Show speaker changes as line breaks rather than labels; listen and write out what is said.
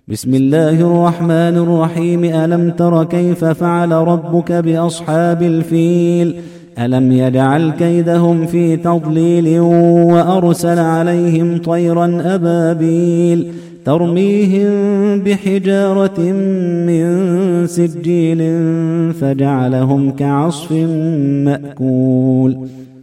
بسم الله الرحمن الرحيم. ألم تر كيف فعل ربك بأصحاب الفيل؟ ألم يجعل كيدهم في تضليل وأرسل عليهم طيرا أبابيل ترميهم بحجارة من سجيل فجعلهم كعصف مأكول.